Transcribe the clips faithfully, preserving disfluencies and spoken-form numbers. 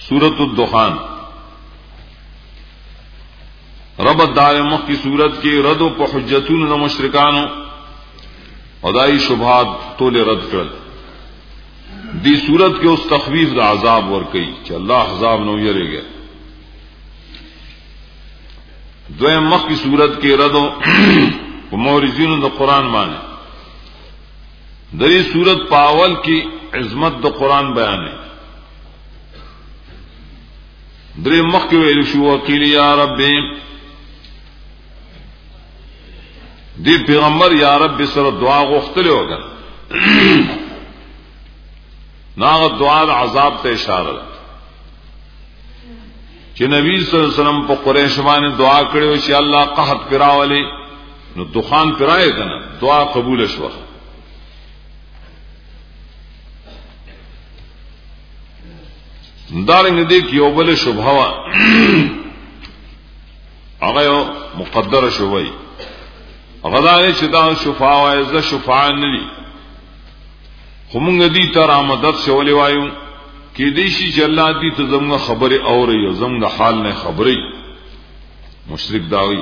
सूरत الدخان رب دار مخ کی صورت کی رد و حجتون د مشرکانو ادائی شبہات تول رد کړل دی صورت کے اس تخویف دا عذاب ورکی کہ اللہ عذاب نو یری گئے دویم مخ کی صورت کے رد و مورزین دا قرآن مانے دری صورت پاول کی عظمت دا قرآن بیانے دری مخ کی ویل شو وکیل یا رب دی پیغمبر یا رب سر دعا غختل ہوگا ناغ دعا عذاب تے اشارہ کہ نبی صلی اللہ علیہ وسلم پا قریش بانے دعا کرے وچی اللہ قحط پراولے نو دخان پرائے کنا دعا قبول شوا دارنگ دیکھ یو بل شبہوا اغیو مقدر شبہی غدانے چدا شفاء و عز شفاء نلی خمونگ دی تر آمدد سے ولی وایو کہ دیشی چلا دی تو زمگا خبر اور رہی زمگا حال نے خبری مشرک داوی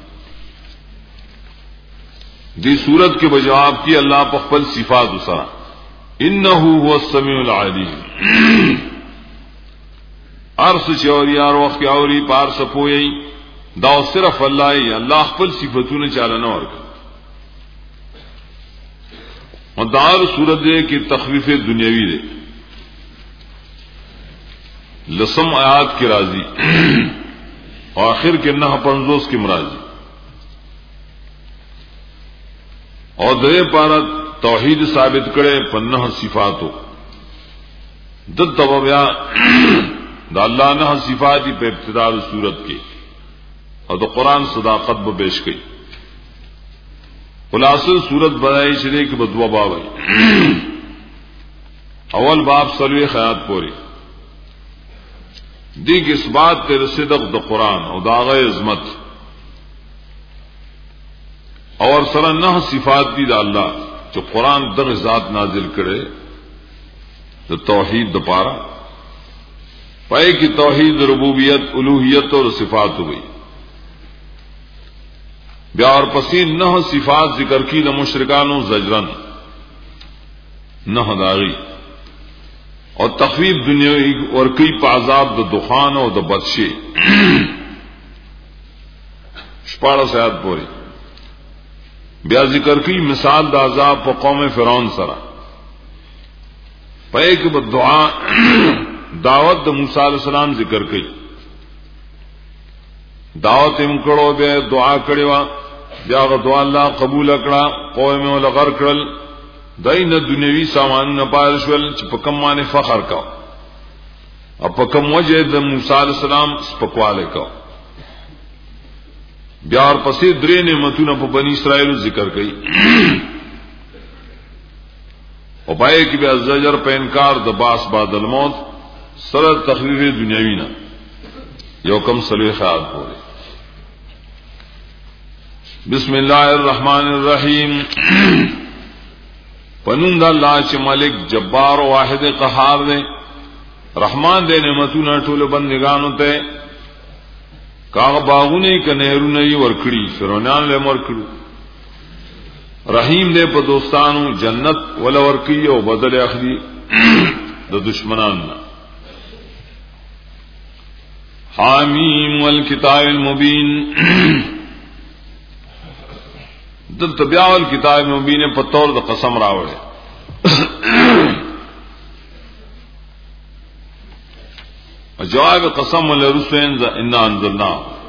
دی صورت کے بجواب کی اللہ پخپل صفات اسرا انہو هو السمیع العلیم عرص چوری آر وقت کی اوری پار سپوئی داو صرف اللہ اللہ خپل صفتون چالنا اور مدار صورت دے کہ تخفیف دنیاوی دے لسم آیات کی راضی آخر کے نہ پنزوس کی مرازی اور دے پارا توحید ثابت کرے پنہ صفاتو دد تبیا دا اللہ نہ صفاتی پہ ابتدار صورت کے اور تو قرآن صداقت ب پیش گئی خلاصل صورت بنائی چلے کہ بدوا باب اول باب سلوی خیات پوری دیگ اس بات تیرے صدق د قرآن اور داغ عظمت اور سر نہ صفات دی دا اللہ جو قرآن در ذات نازل کرے تو توحید د پارا پائے کی توحید ربوبیت الوہیت اور صفات ہوئی بیار پسین نہ صفات ذکر کی نہ مشرکانو زجرن نہ داغی اور تخویف دنیا اور کئی پازاب د دخان اور د بدشے شپاڑا سیاد پوری بیا ذکر کی مثال دا عذاب پا قوم فرعون سرا پے کہ دعا دعوت دا موسیٰ علیہ السلام ذکر کی دعوت ام کڑو بے دعا کڑوا بیا دعا اللہ قبول اکڑا قوم میں لغر کڑل دای نہ دنیوی سامان نہ پارشول چ پکم مانے فخر کا اب پکم وجہ د موسی علیہ السلام سپکواله کا بیا اور پسې درې نعمتونه په بنی اسرائیل ذکر کړي او پای کې بیا زجر په انکار د باس بعد الموت سره تخفیف دنیوی نه یو کم سلوی خیال پورے بسم اللہ الرحمن الرحیم پنند اللہ چ ملک جبار واحد قہار دے رحمان دے نعمتوں ټول بندگانو تے کاغ باغونے ک نہرونه ورکڑی فرعونان له ورکڑو رحیم دے په دوستانو جنت ول ورکی او بدل اخلی د دشمنان حامیم والکتاب المبین دل تبیا والکتاب المبین پتور د قسم راوڑے جواب قسم ولرسین انا انزلنا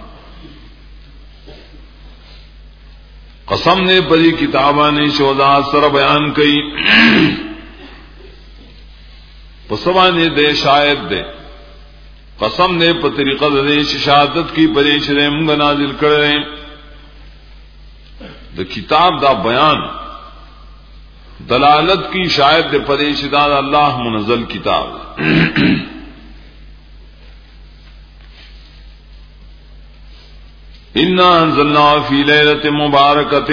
قسم نے پری کتاباں شودا سر بیان کئی پسوانے دے شاید دے قسم نے په طریقه د شهادت کی پرې چې موږ نازل کړل د کتاب دا بیان دلالت کی شاید د پرې چې دا الله منزل کتاب انا انزلنا فی لیلۃ مبارکۃ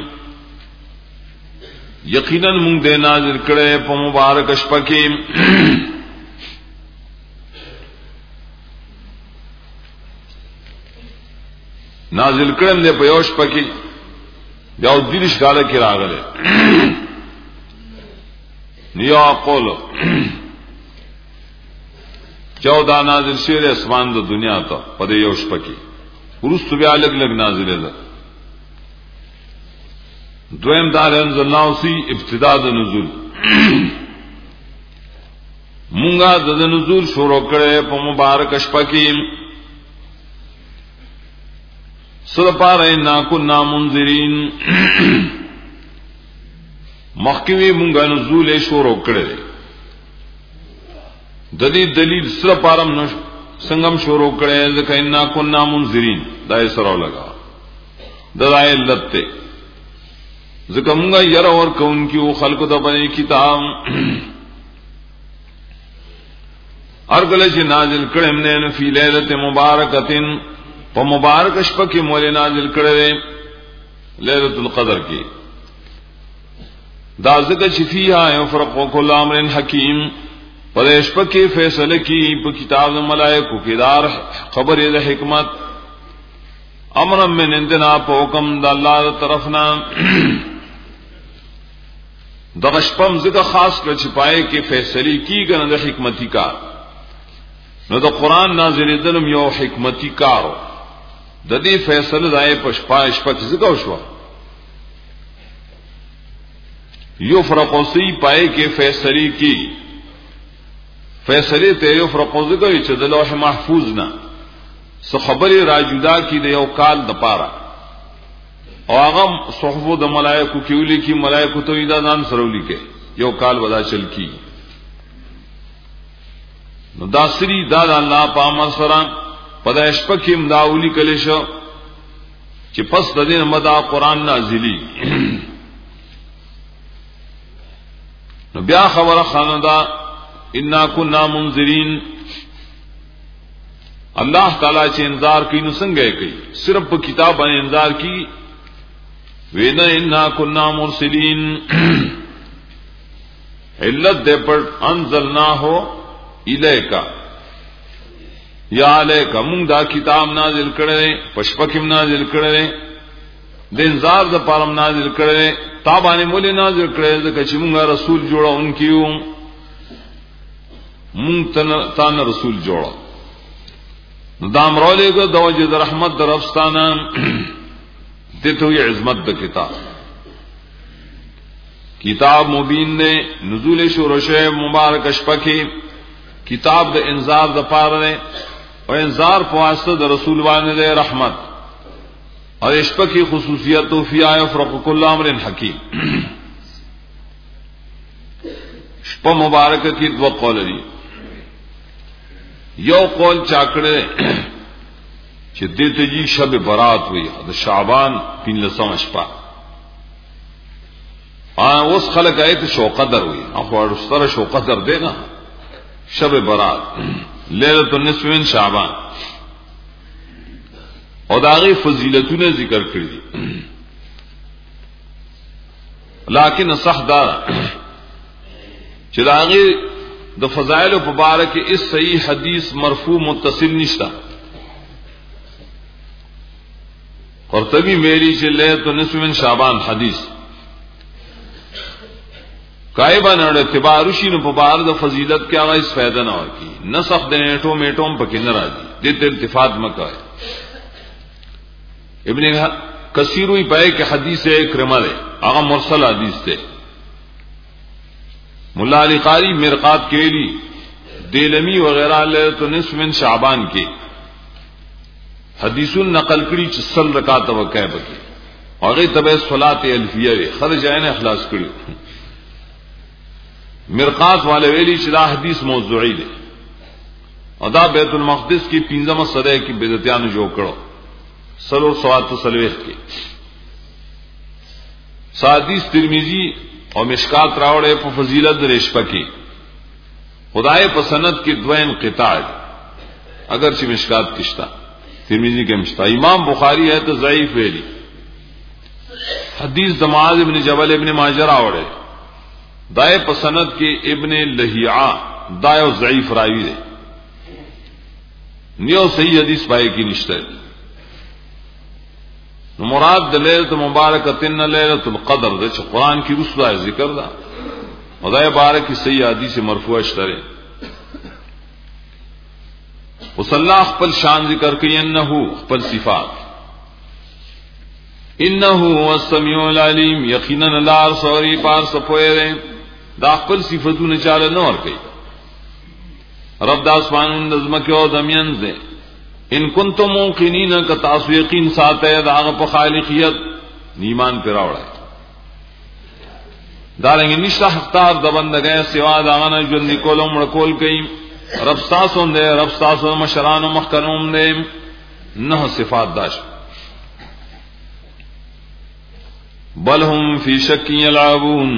یقینا موږ دې نازل کړل په مبارک شپه کې نازل کړم دې په یوش پکې یو دلیش کاله کې راغله نیا قول چودہ نازل شیر اسمان د دنیا ته په یو شپه کې ورستو بیا لګ لګ نازلې ده دویم دار انزلناو سی ابتداء د نزول مونږه د نزول شروع کړې په مبارک شپه کې سره پاره نا كنا منذرین مخکوي مونږه نزول شروع کړې د دې دلیل سره پارم نو څنګه شروع کړي ځکه ان كنا منذرین دا یې سره لگا د علت ته ځکه مونږه ير اور کون کیو خلق د بني کتاب ارګل چې نازل کړم نه فی ليله مبارکتن په مبارک شپه کې مولې نازل کړي ليله القدر کې دا ځکه چې فیها یفرق کل امر حکیم پدیش پکی فیصله کی په کتاب د ملائکو کې دار خبر د حکمت امر من عندنا په حکم د الله طرفنا د غشپم زګه خاص کړ چې پای کې فیصله کی ګنه د حکمتي کار نو د قران نازلې دلم یو حکمتي کارو د دې فیصله دای په شپاش پک زګه وشو یو فرقوسی پای کې فیصله کی فیصله ته یو فرقوزه کوي چې د لوح محفوظ نه څه خبره راجدا کی د یو کال د پاره او هغه صحف د ملائکو کې ولي کی ملائکو ته دا ځان سره ولي کې یو کال ودا چل کی نو داسری دا د الله په امر سره پدایش پکې مداولی کلی شو چې پس د دې مدا قران نازلی نو بیا خبره خاندا انا كنا منذرین اللہ تعالی چې انذار کوي نو څنګه کوي صرف په کتاب باندې انذار کوي وینا انا كنا مرسلین علت دې پر انزلناه الیک یا الیک موږ دا کتاب نازل کړل پشپکم نازل کړل د انذار د پارم نازل کړل تا باندې مولې نازل کړل چې موږ رسول جوړون کیو مونږ تن رسول جوړو نو دا امرولې کو د وجه د رحمت در افستانه دته یې عظمت د کتاب کتاب مبین نے نزول شروع شه مبارک شپه کې کتاب د انذار د پاره نه او انذار په واسطه د رسول باندې رحمت او شپه کې خصوصیت او فی یفرق کل امر حکیم شپه مبارک کې دو قول دي یو قول چاکړه چې دته جی شب برات وي د شعبان پنځم شپه ا اوس خلک ایت شو قدر وي اخو ورستره شو قدر دی نه شب برات ليله النصف من شعبان او داغه فضیلتونه ذکر کړی دي لیکن صح دا چې داغه د فضائل مبارک اس صحیح حدیث مرفوع متصل نشتا قرطبی ویلی چې ليله النصف من شعبان حدیث کایبان اور اعتبار شینو په بار د فضیلت کې هغه اس فائدہ نه ورکی نسخ د نیټو میټوم پکې نه راځي د دې التفات مکه ابن کثیر وی پای کې حدیث اکرمه ده هغه مرسل حدیث ده مولا علی قاری مرقات کېلی دیلمی وغیرہ ليله نصف من شعبان کې حدیثون نقل کړي چې سل رکعات وکای بکې هغه تبه صلات الفیه خرج عین اخلاص کړي مرقات والے ویلی چې دا حدیث موضوعی ده ادا بیت المقدس کی پنځمه صدای کې بدعتانو جوړ کړو سلو سوات سلوخ کې حدیث ترمذی او مشکات راوړې په فضیلت رشپه کې خدای په سند کې دوه انقطاع اگر چې مشکات کشتا ترمذی کې مشتا امام بخاری ہے تو ضعیف ویلی حدیث معاذ ابن جبل ابن ماجه راوړې دای په سند کې ابن لہیعہ دایو ضعیف راوی دی، نیو صحیح حدیث پائے کی نشته. نو مراد د ليله مبارکتن ليله القدر د چې قران کې رسوا ذکر ده خدای بارک صحیح حدیث مرفوع شته وصلا خپل شان ذکر کوي انه خپل صفات انه هو السميع العليم یقینا الله سوري پار سپوي دا خپل صفاتونه چاله نه ور کوي رب د اسمانونو نظم کې او دمین ده ان کنتم موقنین ک تاسو یقین ساته دا په خالقیت ایمان پر راوړای دا رنګ نشه حقدار د بندګۍ سوا دا نه ژوند کولم ورکول کوي رب تاسو نه رب تاسو مشران او محکمون نه نه صفات داش بل هم فی شک یلعبون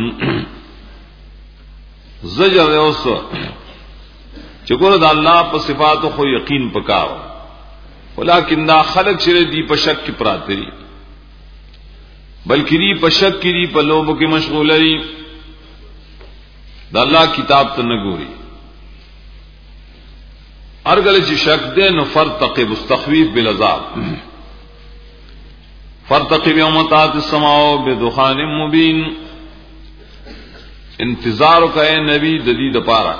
زجر اوس چې ګور د الله په صفاتو خو یقین پکاو ولکن دا خلق شری دی په شک کې پراته دي بلکې دی په شک کې دی په لوبو کې مشغول دي د الله کتاب ته نه ګوري ارګل چې شک دې نو فرتقب استخويف بالعذاب فرتقب يوم تات السماء بدخان مبين انتظار وکای نبی د دې لپاره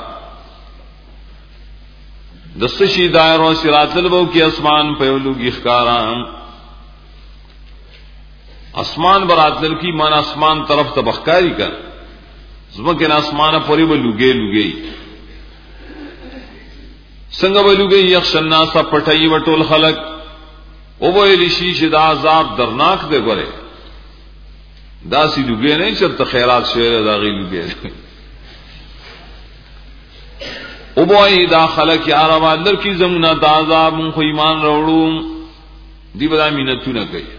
دستشی دائروں صراط البو کی اسمان پیولوگی خکاران اسمان براتل کی مانا اسمان طرف تبخکاری کر زمکن اسمان پوری بلوگے لوگے سنگ بلوگے یخشنا سا پٹھائی وٹول خلق او بو ایلیشی شدا عذاب درناک دے گورے دا سی لوگے نہیں چلتا خیرات شویر داغی لوگے او بوئی دا خلق یا روا در کی زمنا دا عذاب من خو ایمان روڑو دی بدا مینتو نہ گئی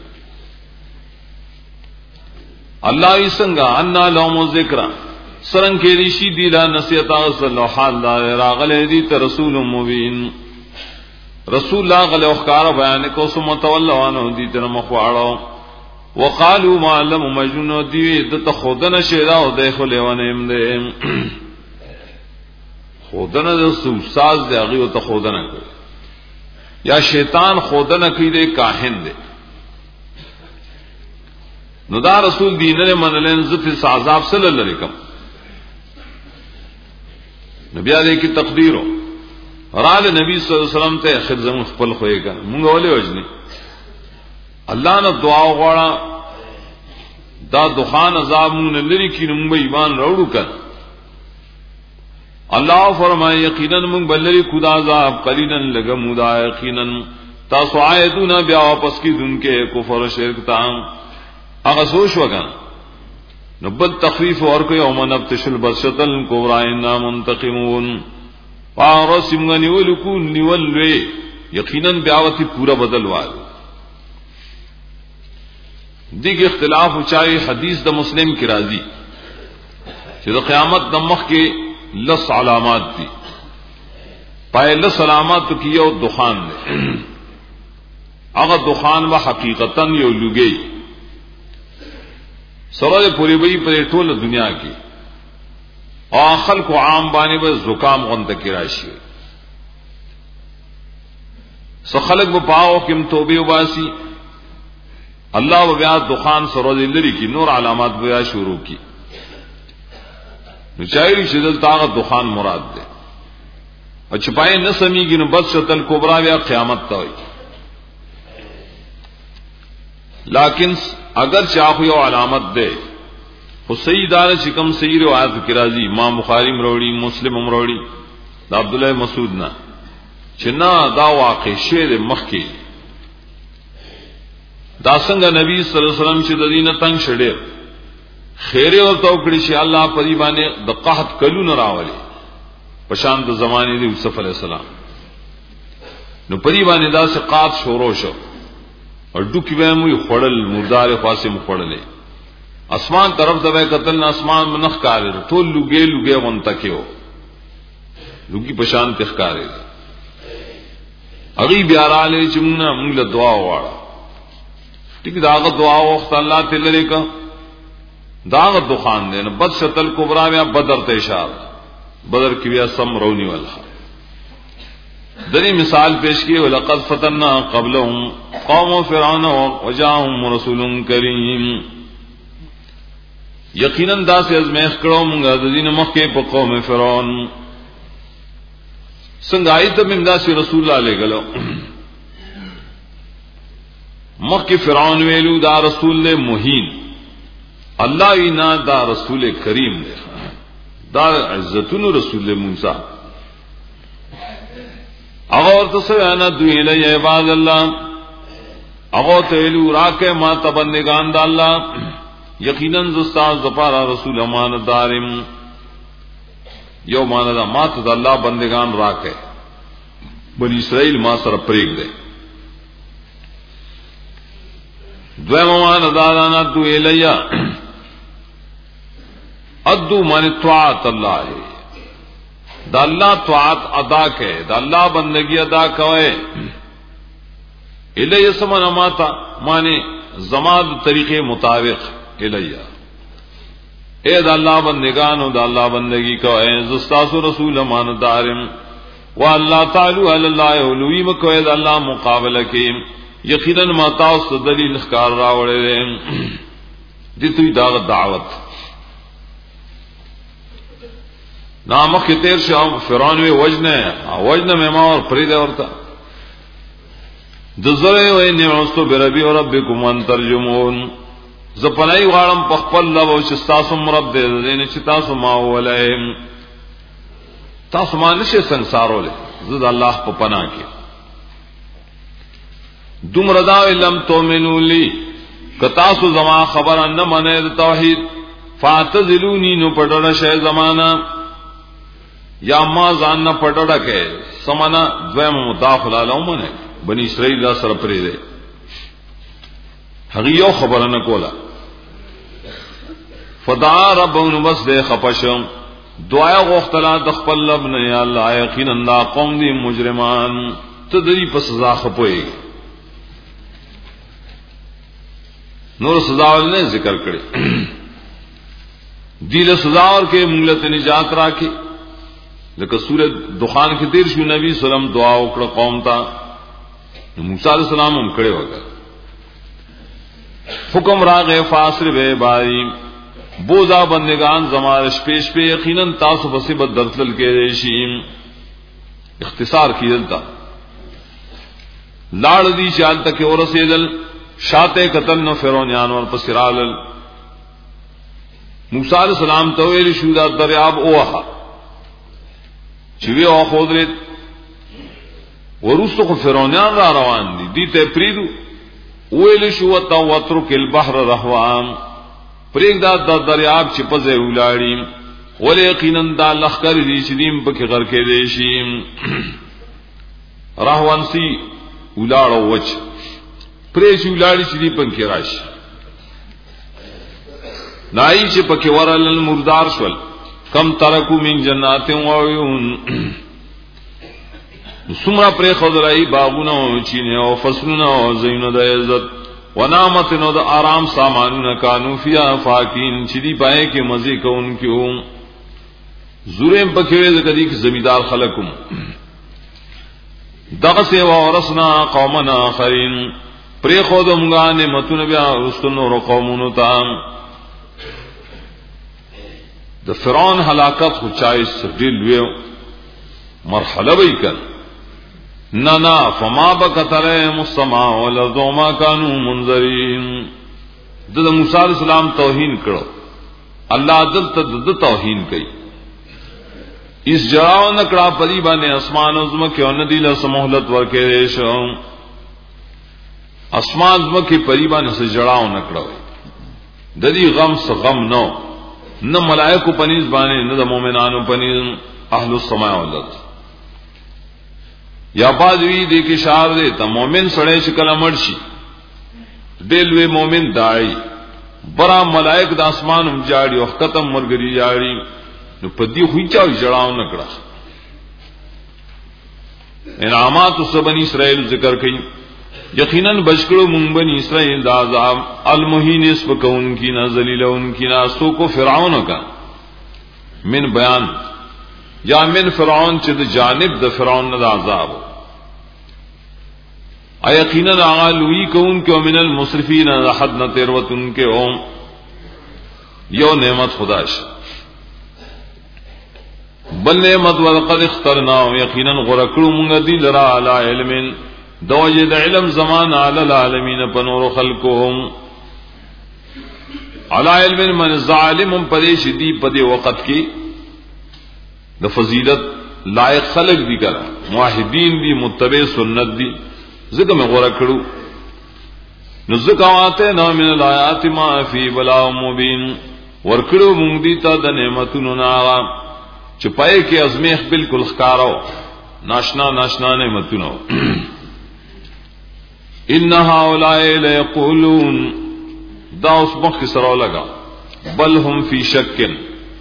اللہ سنگا انا لوم ذکر سرنگ کے ریشی دیلا نصیحت صلی اللہ علیہ راغل دیت رسول مبین رسول اللہ غل اخکار بیان کو سم تولوانو دیت مخواڑو وقالوا ما علم مجنون دی دت خودن شیدا او دیکھو لیوانم دے خودنه د استاد دی هغه ته خودنه کوي یا شیطان خودنه کوي د کاهن دی نو دا رسول دینه منلن زف عذاب صلی الله علیه وسلم نبی علیہ کی تقدیرو رال نبی صلی الله علیه وسلم ته خدزم خپل خوې کړه مونږ ولې وجنی الله نه دعا وغواړه دا دخان عذاب مونږ لري کینې مونږ ایمان راوړو کړه اللہ فرمائے یقیناً من بلری خدا عذاب قلیلا لگا مودا یقیناً تاسو آیتونا بیا واپس کی دن کے کفر و شرک تام اگا سوش وگا نبت تخفیف اور کوئی اومن ابتش البرشتل کبرائنا منتقمون پارسیم گا نیولکو نیولوے یقیناً بیاوتی پورا بدل والو دیکھ اختلاف اچائی حدیث دا مسلم کی راضی چیز قیامت دمخ کے لس علامات دی پائے لس علامات کی یو دخان دے اگر دخان و حقیقتاً یو لگئی سرد پوری بئی پر ٹول دنیا کی آخل کو عام بانے بس زکام غنت کی راشی سخلق و پاؤ کم توبے اباسی اللہ و بیاد دخان سرد لری کی نور علامات بیا شروع کی چاہیے شدل طاقت دخان مراد دے اور چھپائے نہ سمی گی نو بد شتل کبرا یا قیامت تا ہوئی لیکن اگر چاہو یا علامت دے وہ صحیح دار چکم صحیح روایت کی راضی امام بخاری مروڑی مسلم مروڑی دا عبداللہ مسعود نہ چنا دا واقع شیر مخ کی دا سنگ نبی صلی اللہ علیہ وسلم شدین تنگ شڑیر خیره ورته وکړي چې الله پری باندې د قحط کلو نه راولي پشان د زمانه دی یوسف علی السلام نو پری باندې دا سقات شروع شو اور ډوکی به مو خړل مردار خاصه مو خړلې اسمان طرف ته قتل نه اسمان منخ کار ټول لوګي لوګي غونته کېو لوګي پشان تخکارې اغي بیا را لې چې موږ موږ له دعا وواړه ټیک داغه دعا وخت الله تعالی کا داغ دخان دے نا بد شتل کبرا میں بدر تے اشارہ بدر کی بیا سم رونی والا دنی مثال پیش کی ولقد فتنا قبلهم قوم فرعون وجاءهم رسول کریم یقینا دا سے ازمیخ کړو موږ د دین مخکې په قوم فرعون څنګه ایت من دا سی رسول الله لګلو مخکې فرعون ویلو دا رسول له مهین الله اینا دا رسول کریم دی دا عزتونو رسول موسی اغور تسویانا دوی لی عباد اللہ اغور تیلو راکے ما تبندگان دا اللہ یقیناً زستاز دپارا رسول امان دارم یو مانا دا ما تا اللہ بندگان راکے بنی اسرائیل ما سر پریگ دے دویم امان دارانا دوی لی ادو من طاعت اللہ ہے دا اللہ طاعت ادا کے دا اللہ بندگی ادا کوئے الیہ سمن ماتا مانے زمان طریقے مطابق الیہ اے دا اللہ بندگانو دا اللہ بندگی کوئے زستاس رسول امان دارم و اللہ تعالی علی اللہ علوی مکوئے دا اللہ مقابلہ کی یقیناً ماتاوس دلیل اخکار راوڑے دیں دیتوی داغت دعوت نامخ کی تیر شاہ فرعون وی وجنے وجنے میں ما اور پریدے ورتا دزرے وی نعوستو بربی و ربکم ان ترجمون زپنائی غارم پخپل لبو چستاسم رب دے دین چتاسم ماو لئیم تاسم آنشے سنسارو لے زد اللہ پا پناہ کی دم رداوی لم تومنو لی کتاسو زمان خبر ان منے توحید فاعتزلونی نو پڑھڑا شے زمانہ یا ما ځان نه پټړه کې سمانا دویم مداخله لومنه بنی اسرائیل دا سره پرې ده هغه یو خبره نه کوله فدعا ربهم بس ده خپشم دعا غوښتله د خپل رب نه یا الله یقینا دا قوم دي مجرمان ته دې په سزا خپوي نور سزا ولنه ذکر کړي دې له سزا ور کې مونږ ته نجات راکې لکه سورۃ دخان کې تیر شو نبی سلام دعا وکړه قوم ته موسی علیہ السلام هم کړه وکړه حکم راغې فاسر به بای بوزا بندگان زمارش پیش په یقینا تاسو بسې بد درتل کې شي اختصار کیدل تا لاړ دی شال تک ورسېدل شاته قتل نو فرعونیان ور پسرال موسی علیہ السلام ته ویل شو دا دریاب اوه چوی او خودرت ورستو فرعونیان را روان دي دي ته پریدو ویل شو تا وترک البحر رهوان پریګ دا د دریاب چې په ځای ولاړی ول یقینا دا لخر دي چې دیم په کې غر کې دي شي رهوان سي ولاړو وچ پرې شو ولاړی چې دی په کې راشي نای چې په کې ورل مردار شول کم ترکو من جنات و عیون سمرا پر خضرائی باغونه او چینه او فصلونه او زینو د عزت و نعمت نو د آرام سامانونه کانو فیا فاکین چې دی پائے کې مزه کوونکو زورم پکې زکدی کې زمیدار خلقم دغه سی ورثنا قومنا اخرین پر خودمغه نعمتونه بیا رستنو قومونو تام د فرعون هلاکت خو چایس ډیل ویو مرحله وی کړ نه نه فما بکتره مسما ولذو ما كانوا منذرین د موسی علیہ السلام توهین کړو الله دلته د توهین کوي اس جاو نکړه پری باندې اسمان او زمکه او ندی له سمهلت ورکې شو اسمان زمکه پری باندې سره جړاو نکړه د دې غم څخه غم نو نہ ملائکو پنیز بانے نہ مومنانو پنیز اہل السماء والارض یا بازوی دے کے شعر دے تا مومن سڑے شکل مرشی دلوے مومن دائی برا ملائک دا اسمان ہم جاڑی اور ختم مرگری جاڑی نو پدی ہوئی چاوی جڑاؤ نکڑا انعامات اس بنی اسرائیل ذکر کئی یقیناً بشکڑو من بنی اسرائیل دا عذاب المہین اسم کا ان کی نا ذلیل ان کی نا سو کو فرعون کا من بیان یا من فرعون چد جانب دا فرعون دا عذاب یقینا عالوی کون کے من المسرفین حد نہ تیروتن کے اوم یو نعمت خداش بل نعمت ولقد اخترنا یقینا غرکړو مونږ دی لرا علی علم دوجد علم زمان علی العالمین پنور خلقهم علی علم من ظالم پدیش دی پدی وقت کی د فضیلت لائق خلق دی کرا موحدین دی متبع سنت دی ذکر میں غورا کرو نزکاواتے نا من الآیات ما فی بلاء مبین ورکڑو مونگ دیتا دا نعمتونو ناغا چپائے کے ازمیخ بالکل خکارو ناشنا ناشنا نعمتونو انہا اولائے لیقولون دا اس مخ سرو لگا بل ہم فی شکن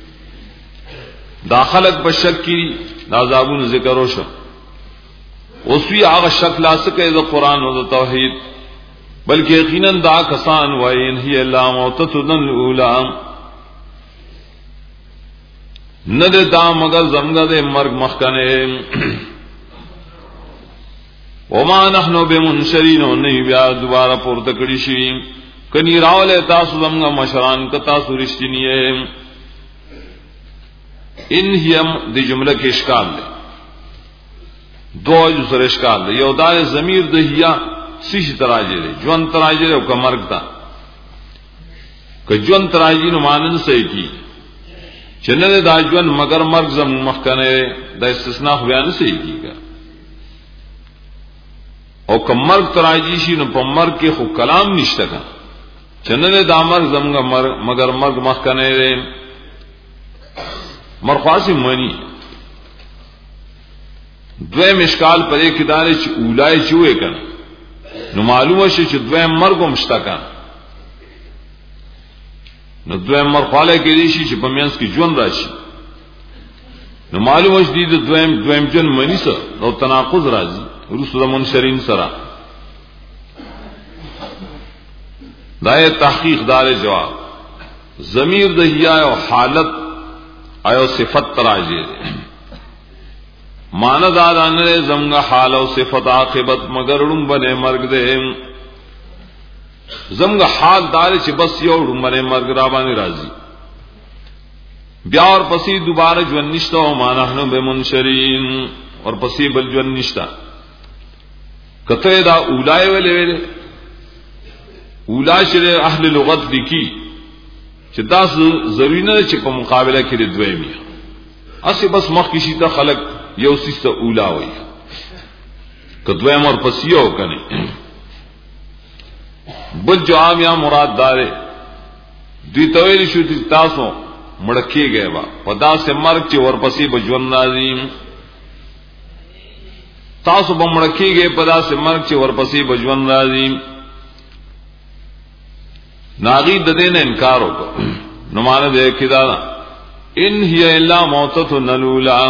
دا خلق بشک کی نازابون ذکر روشا اسوی آغا شک لا سکے دا قرآن و دا توحید بلکہ یقیناً دا کسان وین ہی اللہ موتتدن الاولا ند دا مگر زمگد مرگ مخکنے وما نحنو بمنشرین و نہیں بیا دوبارہ پورتکڑی شویم کنی راول تاسو زمگا مشران کتاسو رشتینیے ان ہیم دی جملہ کے اشکال دے دو جو سر اشکال دے یو دار ضمیر دہیا سیش تراجے دے جون تراجے دے کا مرگ تا کہ جون تراجی نو مانن سے کی چنن دا جون مگر مرگ زم مخکنے دا استثناء بیان سے کی کا او کہ مرگ تراجی شی نو پا مرگ کے خو کلام نشتا کا چنن دا مرگ زم مگر مرگ مخکنے دے مرخواسی منی دویم اشکال پر ایک ادارے چی اولائے چوئے کن نو معلوم ہے چی دویم مرگو مشتا کن نو دویم مرخوالے کے دیشی چی پمینس کی جون راشی نو معلوم ہے دید دویم دویم جون منی سا نو تناقض رازی رسول منشرین سرا دائے تحقیق دار جواب ضمیر دہیا و حالت ایو صفت تراجے مانا دادا نے زمگا حال و صفت عاقبت مگر اڑم بنے مرگ دے زمگا حال دارے چھ بس یو اڑم بنے مرگ رابانی رازی بیا اور پسی دوبارہ جون نشتا و مانا ہنو بے منشرین اور پسی بل جون نشتا کتے دا اولائے ویلے ویلے اولا شرے اہل لغت لکی چې دا ضروری نه چې په مقابله کې د دویمه اسی بس مخ کې شي ته خلق یو سیسه اولا وي که دویم اور پسیو کنه بل جواب یا مراد دار دوی تویل شو چې تاسو مړکې گئے وا پدا سے مرګ چې ور پسې بجون نازیم تاسو به مړکې گئے پدا سے مرګ چې ور پسې بجون نازیم ناغی ددے نے انکار ہو نمان دے کدا ان ہی الا موتتن الاولا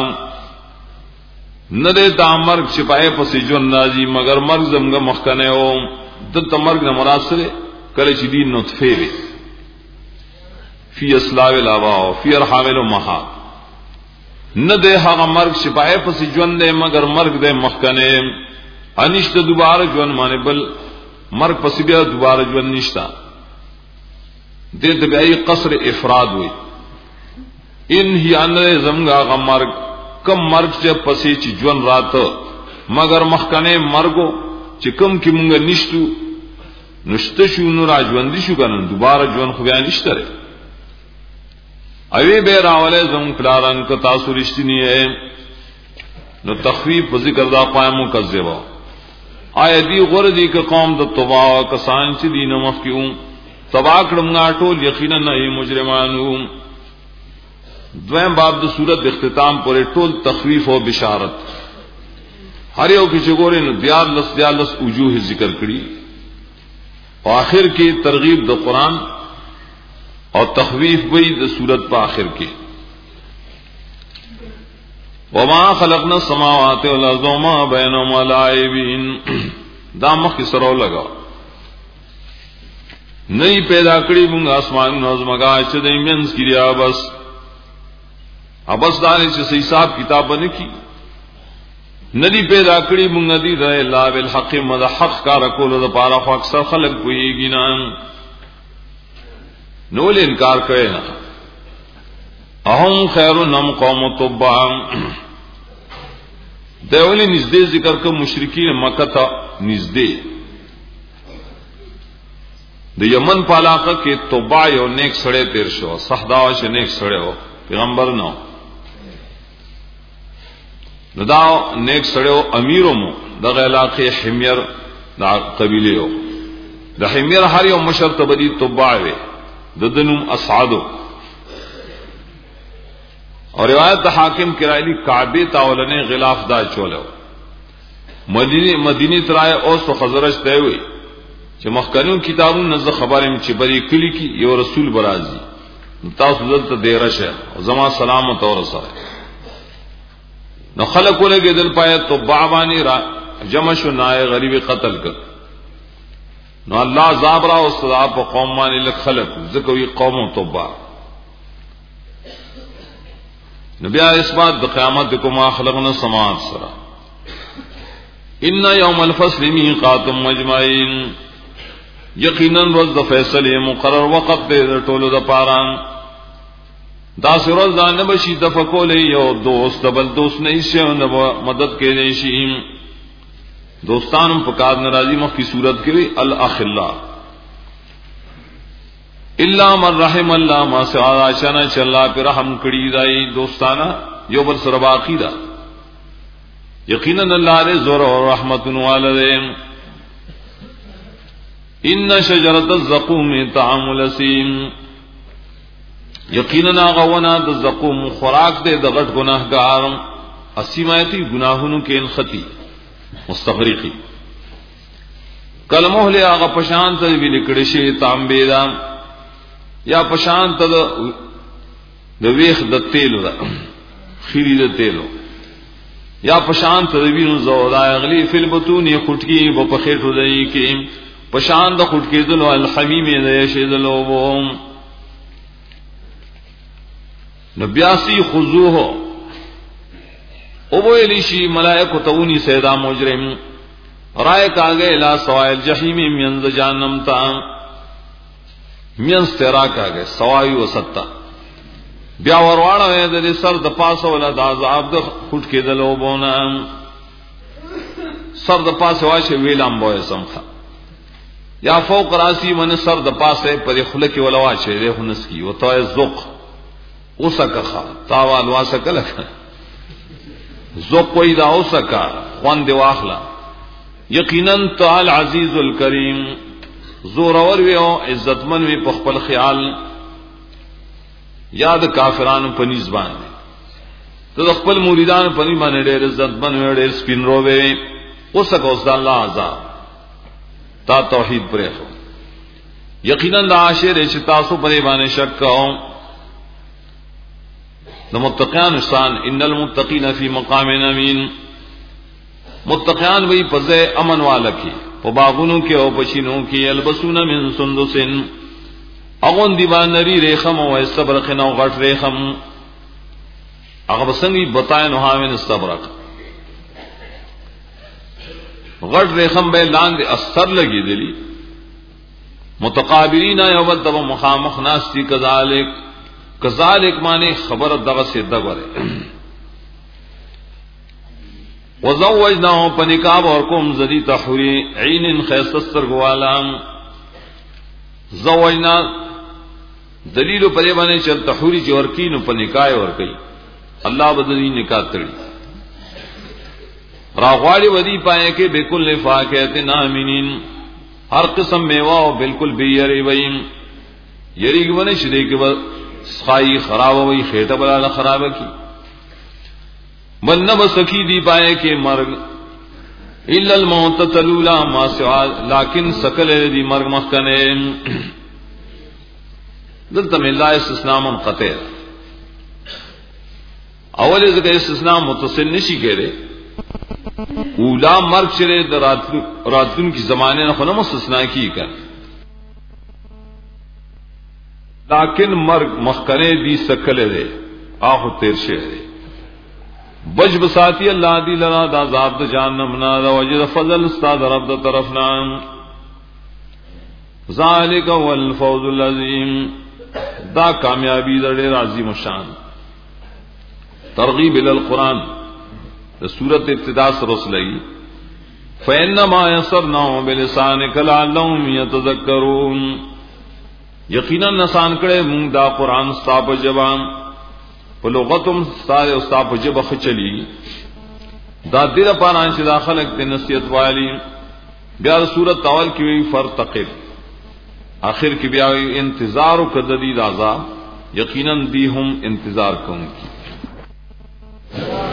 ندے تا مرگ چھپائے پسی جون نازی مگر مرگ زمگا مخکنے ہو دت مرگ نہ مراسل کلے چدی نطفے وی فی اسلاو الاباء فی ارحام الامہات ندے ہا مرگ چھپائے پسی جون دے مگر مرگ دے مخکنے انشت دوبارہ جون مانے بل مرگ پسی بیا دوبارہ جون نشتا دے دبئی قصر افراد ہوئی ان ہی اندر زمگا غ مرگ کم مرگ سے پسی چی جون رات مگر مخکنے مرگو چی کم کی منگا نشتو نشتشو نو را جوندی شو کنن دوبارہ جون خویا نشترے اوی بے راولے زم پلاران کا تاثر رشتنی ہے نو تخفیف ذکر دا قائمو کذبا آیا دی غردی کا قوم دا طبا کسان چی دی نمخ کیوں تبا کړمغه ټول یقینا نه مجرمانو دویم باب د صورت اختتام پورې ټول تخویف او بشارت هر یو کې چګورې نو دیار لس دیار لس وجوه ذکر کړي او اخر کې ترغیب د قران او تخویف وی د صورت په اخر کې وما خلقنا السماوات والارض وما بينهما لاعبين دا مخ سره لگا نہیں پیدا کری مونږ اسمان نوز مگا چې د ایمنس کړیا بس ابس دانه چې حساب کتاب نه کی ندی پیدا کړی مونږ ندی د الا بالحق مد حق کار کول د پاره خو اکثر خلق کویږي نه نو له انکار کوي نه اهم خیر نم قوم تبع دیولی نزدې ذکر کو مشرکین مکه ته نزدې د یمن په علاقه کې تبع یو نیک سړی تیر شو صحدا ش نیک سړی و پیغمبر نو نو دا نیک سړیو امیرمو دغه علاقه حمیر دا قبیله یو د حمیر هر یو مشر ته بدی تبع وي د دنوم اسعدو اور روایت حاکم کرایلی کعبه تاولنه غلاف دا چولو مدینه مدینه ترای اوس خزرج ته وي چې مخکنو کتابونو نزه خبرم چې بری کلی کی یو رسول برازي تاسو دلته دیرشه زما سلام تو رسول نو خلق لګي دل پای تبع باندې را جمع شو نای غریب قتل کړ نو الله زابرا او صدا په قوم باندې لک خلق ذکوي قوم تبع نبی اسباد د قیامت کوم خلقنا سماعت سرا ان یوم الفصل میقات مجمعین یقینا روز د فیصله مقرر وخت دې ټولو د پاره دا سروز دا نبشی دفکول یو دوست بل دوست نہیں سے مدد کے نشیم دوستان پکار ناراضی مخ کی صورت کے الاخلاء الا من رحم اللہ ما سعا شنا چلا پہ رحم کڑی دائی دوستانہ یو بل سر باقی دا یقینا اللہ نے زور اور رحمت والدین ان شجرۃ الزقوم طعام الاسیم یقینا غونا د زقوم خوراک دے د غټ گناہگار اسیمایتی گناہونو کې انختی مستغرقی کلمه له هغه پشان ته وی لیکړی شي تانبه دا یا پشان ته د ویخ د تیلو دا خیری د تیلو یا پشان ته وینو زودا اغلی فل بتون خټکی په پخېټو دی کې پشان د خټکی دلو الحمیم دی شي دلو وو نبیاسی خضوه او ویلیشی ملائکو تونی سیدا مجرم رائے کاغے لا سوائل جحیم منز جانم تا منز تیرا کاغے سوائی و ستا بیا وروانا ہے در سر د پاسو ولا د عذاب د خټ کې دلو بونا سر د پاسو واشه ویلام بوې سمخه یا فوق راسی من سر د پاسه پر خلک ولا واشه له هنس کی و تو ذوق اوسکا تاوال واسکا لکا زو کوئی دا اوسکا خوان دی واخلا یقینا تعال عزیز الکریم زورور ویو عزتمن وی پخپل خیال یاد کافران پنیز باندې تو خپل مریدان پنی باندې ډېر عزتمن وی ډېر سپین رو وی اوسکا اوس الله عذاب تا توحید پرې یقینا دا عاشر چې تاسو پرې باندې شک کوم د متقین شان ان المتقین فی مقام امین متقین وی پزے امن والا کی په باغونو کې او پشینو کې البسون من سندسن اغون دیوان نری ریخم او استبرق نو غټ ریخم هغه بسنګي بتاین نو هاوین استبرق غټ ریخم به لاندې اثر لګی دلی متقابلین یوبد مخامخ ناستی کذالک کذالک معنی خبر دغه سے دغره وزوجناهم پنکاب اور کوم زدی تحوری عین خیستر گوالام زوجنا دلیل پرے باندې چل تحوری جو ورکین پنکای ور کئی اللہ بدلی نکاح تڑی راغواڑی ودی پائے کہ بكل فاکہۃ آمنین ہر قسم میوہ بالکل بے یری ویم یری گونه شری کے سخائی خراب ہوئی خیٹہ بلا خراب کی من نہ بسکی دی پائے کہ مرگ الا الموت تلولا ما سوا لیکن سکل دی مرگ مخکنے دلتا میں لا استثناء منقطع اول ذکر استثناء متصل نشی کہہ رہے اولا مرگ چرے راتن کی زمانے نہ خونہ مستثناء کی کر لیکن مرگ مخکنے دی سکل دے آخو تیر شے دے بچ بساتی اللہ دی لرا دا عذاب دا جہنم نا دا وجد فضل استاد رب دا طرفنا ذالک والفوز العظیم دا کامیابی دا دیر عظیم شان ترغیب الالقرآن دا سورت ابتدا سرسلئی فإنما يسرناه بلسانك لعلهم يتذكرون یقینا نسان کڑے مونگ دا قرآن ستا پا جبان پا لغتم ستا استا پا جب خچلی دا دیر پاران چی دا خلق تے نصیت والی بیار سورت اول کی وی فرتقب آخر کی بیاوی انتظار کددی دازا یقینا دی ہم انتظار کون کی